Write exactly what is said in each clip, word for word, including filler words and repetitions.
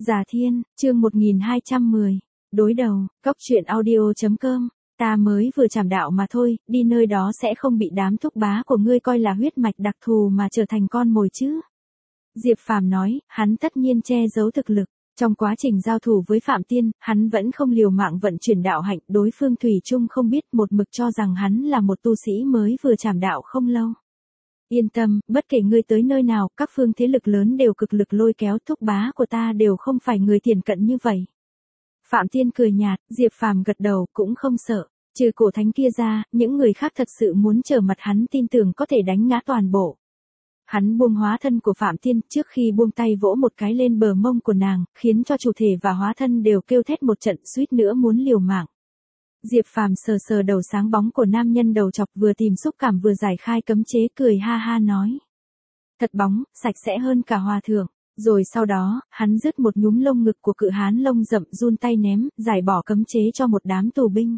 Già Thiên, chương một nghìn hai trăm mười. Đối đầu, cóc truyện audio chấm com. Ta mới vừa trảm đạo mà thôi, đi nơi đó sẽ không bị đám thúc bá của ngươi coi là huyết mạch đặc thù mà trở thành con mồi chứ. Diệp Phàm nói, hắn tất nhiên che giấu thực lực. Trong quá trình giao thủ với Phạm Tiên, hắn vẫn không liều mạng vận chuyển đạo hạnh, đối phương thủy chung không biết, một mực cho rằng hắn là một tu sĩ mới vừa trảm đạo không lâu. Yên tâm, bất kể ngươi tới nơi nào, các phương thế lực lớn đều cực lực lôi kéo, thúc bá của ta đều không phải người tiền cận như vậy. Phạm Tiên cười nhạt, Diệp Phàm gật đầu, cũng không sợ. Trừ cổ thánh kia ra, những người khác thật sự muốn trở mặt hắn tin tưởng có thể đánh ngã toàn bộ. Hắn buông hóa thân của Phạm Tiên, trước khi buông tay vỗ một cái lên bờ mông của nàng, khiến cho chủ thể và hóa thân đều kêu thét một trận, suýt nữa muốn liều mạng. Diệp Phàm sờ sờ đầu sáng bóng của nam nhân đầu chọc, vừa tìm xúc cảm vừa giải khai cấm chế, cười ha ha nói. Thật bóng, sạch sẽ hơn cả hòa thượng. Rồi sau đó, hắn rứt một nhúm lông ngực của cự hán lông rậm, run tay ném, giải bỏ cấm chế cho một đám tù binh.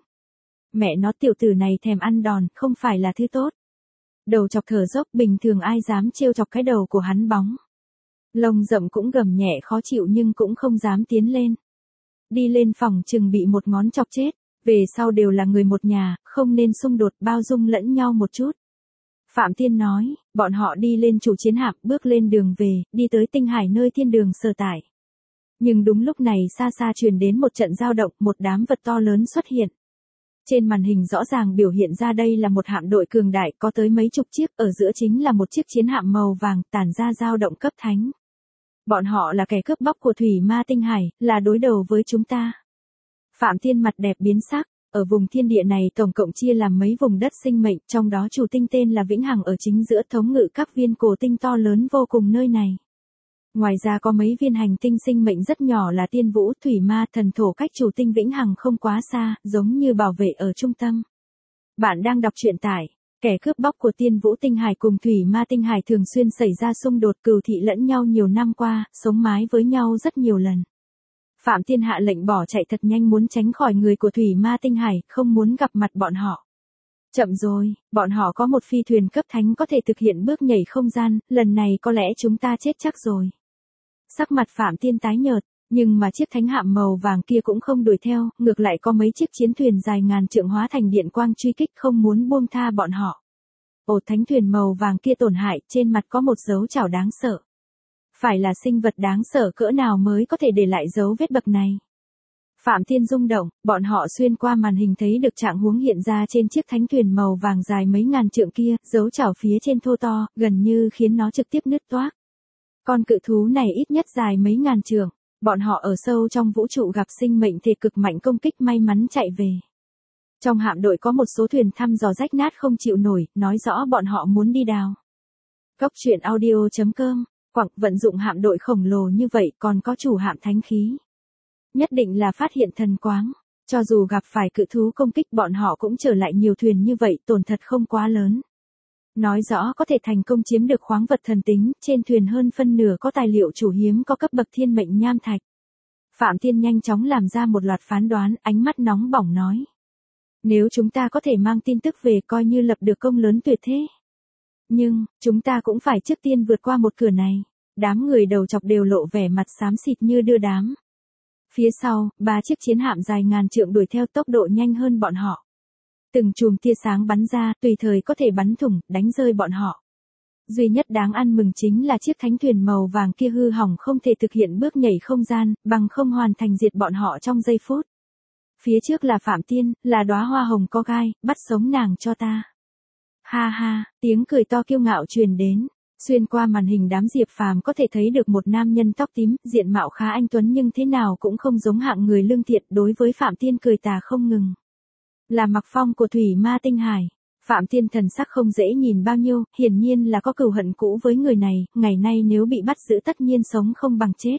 Mẹ nó, tiểu tử này thèm ăn đòn, không phải là thứ tốt. Đầu chọc thở dốc, bình thường ai dám trêu chọc cái đầu của hắn bóng. Lông rậm cũng gầm nhẹ khó chịu nhưng cũng không dám tiến lên. Đi lên phòng chừng bị một ngón chọc chết. Về sau đều là người một nhà, không nên xung đột, bao dung lẫn nhau một chút. Phạm Tiên nói, bọn họ đi lên chủ chiến hạm, bước lên đường về, đi tới Tinh Hải nơi thiên đường sở tại. Nhưng đúng lúc này xa xa truyền đến một trận dao động, một đám vật to lớn xuất hiện. Trên màn hình rõ ràng biểu hiện ra đây là một hạm đội cường đại, có tới mấy chục chiếc, ở giữa chính là một chiếc chiến hạm màu vàng, tản ra dao động cấp thánh. Bọn họ là kẻ cướp bóc của thủy ma Tinh Hải, là đối đầu với chúng ta. Phạm Tiên mặt đẹp biến sắc, ở vùng thiên địa này tổng cộng chia làm mấy vùng đất sinh mệnh, trong đó chủ tinh tên là Vĩnh Hằng ở chính giữa, thống ngự các viên cổ tinh to lớn vô cùng nơi này. Ngoài ra có mấy viên hành tinh sinh mệnh rất nhỏ là Tiên Vũ, Thủy Ma, Thần Thổ, cách chủ tinh Vĩnh Hằng không quá xa, giống như bảo vệ ở trung tâm. Bạn đang đọc truyện tại, kẻ cướp bóc của Tiên Vũ Tinh Hải cùng Thủy Ma Tinh Hải thường xuyên xảy ra xung đột cừu thị lẫn nhau nhiều năm qua, sống mái với nhau rất nhiều lần. Phạm Tiên hạ lệnh bỏ chạy thật nhanh, muốn tránh khỏi người của Thủy Ma Tinh Hải, không muốn gặp mặt bọn họ. Chậm rồi, bọn họ có một phi thuyền cấp thánh có thể thực hiện bước nhảy không gian, lần này có lẽ chúng ta chết chắc rồi. Sắc mặt Phạm Tiên tái nhợt, nhưng mà chiếc thánh hạm màu vàng kia cũng không đuổi theo, ngược lại có mấy chiếc chiến thuyền dài ngàn trượng hóa thành điện quang truy kích, không muốn buông tha bọn họ. Ồ, thánh thuyền màu vàng kia tổn hại, trên mặt có một dấu chảo đáng sợ. Phải là sinh vật đáng sợ cỡ nào mới có thể để lại dấu vết bậc này. Phạm Tiên rung động, bọn họ xuyên qua màn hình thấy được trạng huống hiện ra trên chiếc thánh thuyền màu vàng dài mấy ngàn trượng kia, dấu chảo phía trên thô to, gần như khiến nó trực tiếp nứt toác. Con cự thú này ít nhất dài mấy ngàn trượng, bọn họ ở sâu trong vũ trụ gặp sinh mệnh thể cực mạnh công kích, may mắn chạy về. Trong hạm đội có một số thuyền thăm dò rách nát không chịu nổi, nói rõ bọn họ muốn đi đào. Cóc truyện audio chấm com. Quặng vận dụng hạm đội khổng lồ như vậy, còn có chủ hạm thánh khí. Nhất định là phát hiện thần quáng. Cho dù gặp phải cự thú công kích, bọn họ cũng trở lại nhiều thuyền như vậy, tổn thật không quá lớn. Nói rõ có thể thành công chiếm được khoáng vật thần tính, trên thuyền hơn phân nửa có tài liệu chủ hiếm, có cấp bậc thiên mệnh nham thạch. Phạm Tiên nhanh chóng làm ra một loạt phán đoán, ánh mắt nóng bỏng nói. Nếu chúng ta có thể mang tin tức về, coi như lập được công lớn tuyệt thế. Nhưng, chúng ta cũng phải trước tiên vượt qua một cửa này. Đám người đầu chọc đều lộ vẻ mặt xám xịt như đưa đám. Phía sau, ba chiếc chiến hạm dài ngàn trượng đuổi theo, tốc độ nhanh hơn bọn họ. Từng chùm tia sáng bắn ra, tùy thời có thể bắn thủng, đánh rơi bọn họ. Duy nhất đáng ăn mừng chính là chiếc thánh thuyền màu vàng kia hư hỏng, không thể thực hiện bước nhảy không gian, bằng không hoàn thành diệt bọn họ trong giây phút. Phía trước là Phạm Tiên, là đóa hoa hồng có gai, bắt sống nàng cho ta. Ha ha, tiếng cười to kiêu ngạo truyền đến. Xuyên qua màn hình đám Diệp Phàm có thể thấy được một nam nhân tóc tím, diện mạo khá anh tuấn nhưng thế nào cũng không giống hạng người lương thiện, đối với Phạm Tiên cười tà không ngừng. Là Mặc Phong của Thủy Ma Tinh Hải. Phạm Tiên thần sắc không dễ nhìn bao nhiêu, hiển nhiên là có cừu hận cũ với người này, ngày nay nếu bị bắt giữ tất nhiên sống không bằng chết.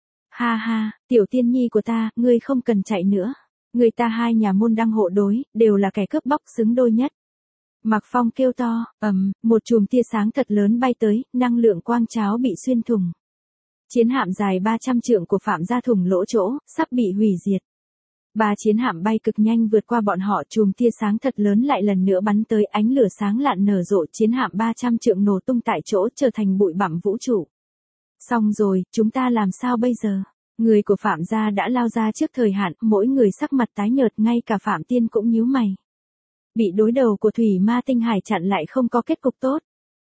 Ha ha, tiểu tiên nhi của ta, ngươi không cần chạy nữa. Người ta hai nhà môn đăng hộ đối, đều là kẻ cướp bóc xứng đôi nhất. Mặc Phong kêu to, ầm, một chùm tia sáng thật lớn bay tới, năng lượng quang cháo bị xuyên thủng. Chiến hạm dài ba trăm trượng của Phạm gia thủng lỗ chỗ, sắp bị hủy diệt. Ba chiến hạm bay cực nhanh vượt qua bọn họ, chùm tia sáng thật lớn lại lần nữa bắn tới, ánh lửa sáng lạn nở rộ, chiến hạm ba trăm trượng nổ tung tại chỗ, trở thành bụi bặm vũ trụ. Xong rồi, chúng ta làm sao bây giờ? Người của Phạm gia đã lao ra trước thời hạn, mỗi người sắc mặt tái nhợt, ngay cả Phạm Tiên cũng nhíu mày. Bị đối đầu của Thủy Ma Tinh Hải chặn lại không có kết cục tốt.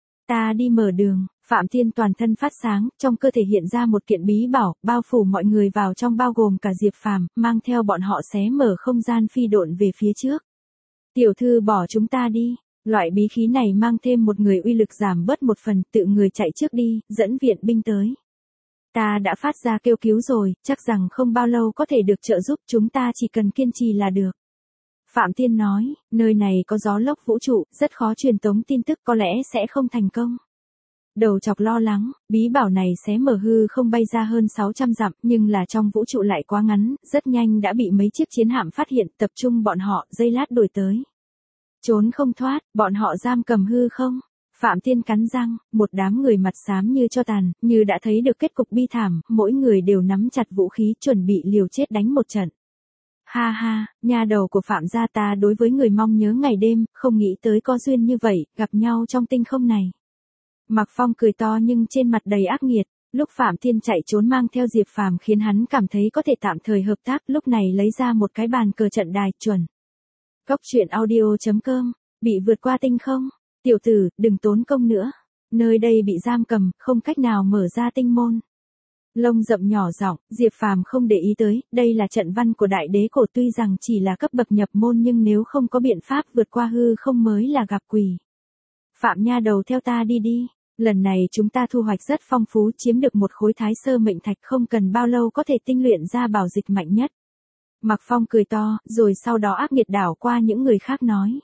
Ta đi mở đường, Phạm Tiên toàn thân phát sáng, trong cơ thể hiện ra một kiện bí bảo, bao phủ mọi người vào trong bao gồm cả Diệp Phàm, mang theo bọn họ xé mở không gian phi độn về phía trước. Tiểu thư bỏ chúng ta đi, loại bí khí này mang thêm một người uy lực giảm bớt một phần, tự người chạy trước đi, dẫn viện binh tới. Ta đã phát ra kêu cứu rồi, chắc rằng không bao lâu có thể được trợ giúp, chúng ta chỉ cần kiên trì là được. Phạm Tiên nói, nơi này có gió lốc vũ trụ, rất khó truyền tống tin tức, có lẽ sẽ không thành công. Đầu chọc lo lắng, bí bảo này xé mở hư không bay ra hơn sáu trăm dặm, nhưng là trong vũ trụ lại quá ngắn, rất nhanh đã bị mấy chiếc chiến hạm phát hiện, tập trung bọn họ, giây lát đuổi tới. Trốn không thoát, bọn họ giam cầm hư không. Phạm Tiên cắn răng, một đám người mặt xám như cho tàn, như đã thấy được kết cục bi thảm, mỗi người đều nắm chặt vũ khí chuẩn bị liều chết đánh một trận. Ha ha, nha đầu của Phạm gia ta đối với người mong nhớ ngày đêm, không nghĩ tới có duyên như vậy, gặp nhau trong tinh không này. Mạc Phong cười to nhưng trên mặt đầy ác nghiệt, lúc Phạm Tiên chạy trốn mang theo Diệp Phàm khiến hắn cảm thấy có thể tạm thời hợp tác, lúc này lấy ra một cái bàn cờ trận đài, chuẩn. Cốc truyện audio chấm com, bị vượt qua tinh không, tiểu tử, đừng tốn công nữa, nơi đây bị giam cầm, không cách nào mở ra tinh môn. Lông rậm nhỏ giọng, Diệp Phàm không để ý tới, đây là trận văn của đại đế cổ, tuy rằng chỉ là cấp bậc nhập môn nhưng nếu không có biện pháp vượt qua hư không mới là gặp quỷ. Phạm nha đầu theo ta đi đi, lần này chúng ta thu hoạch rất phong phú, chiếm được một khối thái sơ mệnh thạch, không cần bao lâu có thể tinh luyện ra bảo dịch mạnh nhất. Mạc Phong cười to, rồi sau đó ác nghiệt đảo qua những người khác nói.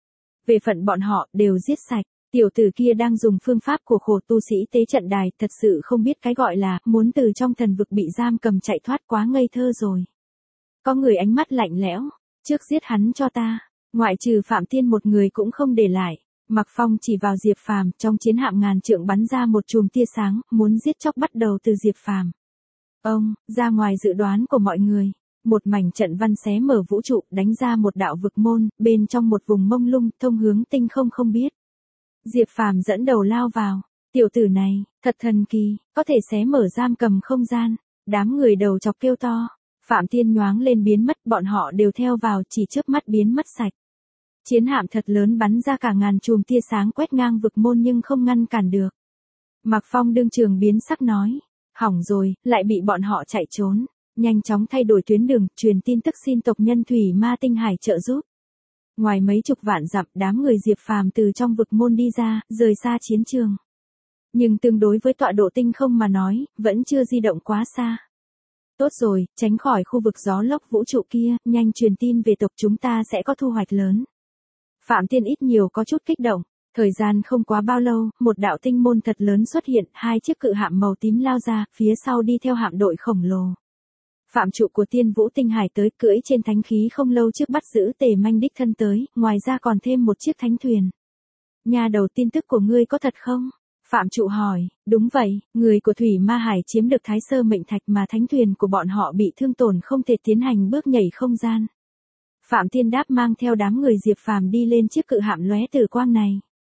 Về phận bọn họ, đều giết sạch. Tiểu tử kia đang dùng phương pháp của khổ tu sĩ tế trận đài, thật sự không biết cái gọi là muốn từ trong thần vực bị giam cầm chạy thoát, quá ngây thơ rồi. Có người ánh mắt lạnh lẽo, trước giết hắn cho ta, ngoại trừ Phạm Tiên một người cũng không để lại. Mạc Phong chỉ vào Diệp Phàm, trong chiến hạm ngàn trượng bắn ra một chùm tia sáng, muốn giết chóc bắt đầu từ Diệp Phàm. Ông, ra ngoài dự đoán của mọi người, một mảnh trận văn xé mở vũ trụ, đánh ra một đạo vực môn, bên trong một vùng mông lung, thông hướng tinh không không biết. Diệp Phàm dẫn đầu lao vào, tiểu tử này, thật thần kỳ, có thể xé mở giam cầm không gian, đám người đầu chọc kêu to, Phạm Tiên nhoáng lên biến mất, bọn họ đều theo vào, chỉ chớp mắt biến mất sạch. Chiến hạm thật lớn bắn ra cả ngàn chùm tia sáng quét ngang vực môn nhưng không ngăn cản được. Mạc Phong đương trường biến sắc nói, hỏng rồi, lại bị bọn họ chạy trốn, nhanh chóng thay đổi tuyến đường, truyền tin tức xin tộc nhân Thủy Ma Tinh Hải trợ giúp. Ngoài mấy chục vạn dặm, đám người Diệp Phàm từ trong vực môn đi ra, rời xa chiến trường. Nhưng tương đối với tọa độ tinh không mà nói, vẫn chưa di động quá xa. Tốt rồi, tránh khỏi khu vực gió lốc vũ trụ kia, nhanh truyền tin về tộc chúng ta sẽ có thu hoạch lớn. Phạm Tiên ít nhiều có chút kích động, thời gian không quá bao lâu, một đạo tinh môn thật lớn xuất hiện, hai chiếc cự hạm màu tím lao ra, phía sau đi theo hạm đội khổng lồ. Phạm trụ của Tiên Vũ Tinh Hải tới, cưỡi trên thánh khí không lâu trước bắt giữ Tề Manh đích thân tới, ngoài ra còn thêm một chiếc thánh thuyền. Nhà đầu, tin tức của ngươi có thật không? Phạm trụ hỏi, đúng vậy, người của Thủy Ma Hải chiếm được thái sơ mệnh thạch mà thánh thuyền của bọn họ bị thương tổn không thể tiến hành bước nhảy không gian. Phạm Tiên đáp, mang theo đám người Diệp Phàm đi lên chiếc cự hạm lóe tử quang này.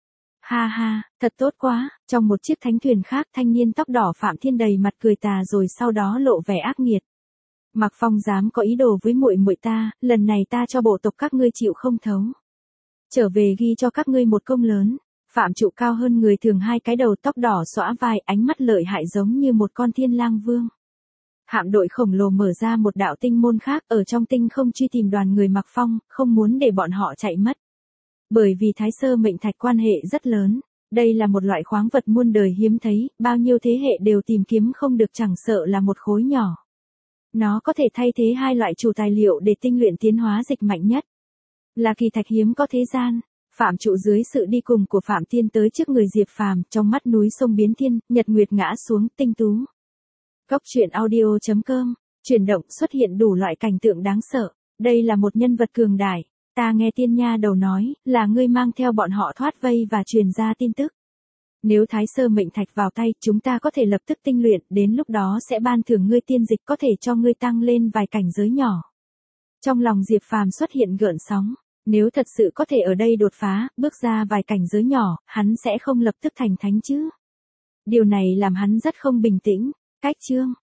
Ha ha, thật tốt quá, trong một chiếc thánh thuyền khác, thanh niên tóc đỏ Phạm Thiên đầy mặt cười tà rồi sau đó lộ vẻ ác nghiệt. Mạc Phong dám có ý đồ với muội muội ta, lần này ta cho bộ tộc các ngươi chịu không thấu. Trở về ghi cho các ngươi một công lớn. Phạm trụ cao hơn người thường hai cái đầu, tóc đỏ xõa vai, ánh mắt lợi hại giống như một con thiên lang vương. Hạm đội khổng lồ mở ra một đạo tinh môn khác, ở trong tinh không truy tìm đoàn người Mạc Phong, không muốn để bọn họ chạy mất. Bởi vì thái sơ mệnh thạch quan hệ rất lớn, đây là một loại khoáng vật muôn đời hiếm thấy, bao nhiêu thế hệ đều tìm kiếm không được, chẳng sợ là một khối nhỏ. Nó có thể thay thế hai loại chủ tài liệu để tinh luyện tiến hóa dịch mạnh nhất. Là kỳ thạch hiếm có thế gian. Phạm trụ dưới sự đi cùng của Phạm Tiên tới trước người Diệp Phàm, trong mắt núi sông biến thiên, nhật nguyệt ngã xuống, tinh tú. Cốc truyện audio chấm com, chuyển động xuất hiện đủ loại cảnh tượng đáng sợ. Đây là một nhân vật cường đại. Ta nghe tiên nha đầu nói, là ngươi mang theo bọn họ thoát vây và truyền ra tin tức. Nếu thái sơ mệnh thạch vào tay, chúng ta có thể lập tức tinh luyện, đến lúc đó sẽ ban thưởng ngươi tiên dịch, có thể cho ngươi tăng lên vài cảnh giới nhỏ. Trong lòng Diệp Phàm xuất hiện gợn sóng. Nếu thật sự có thể ở đây đột phá, bước ra vài cảnh giới nhỏ, hắn sẽ không lập tức thành thánh chứ. Điều này làm hắn rất không bình tĩnh. Cách chương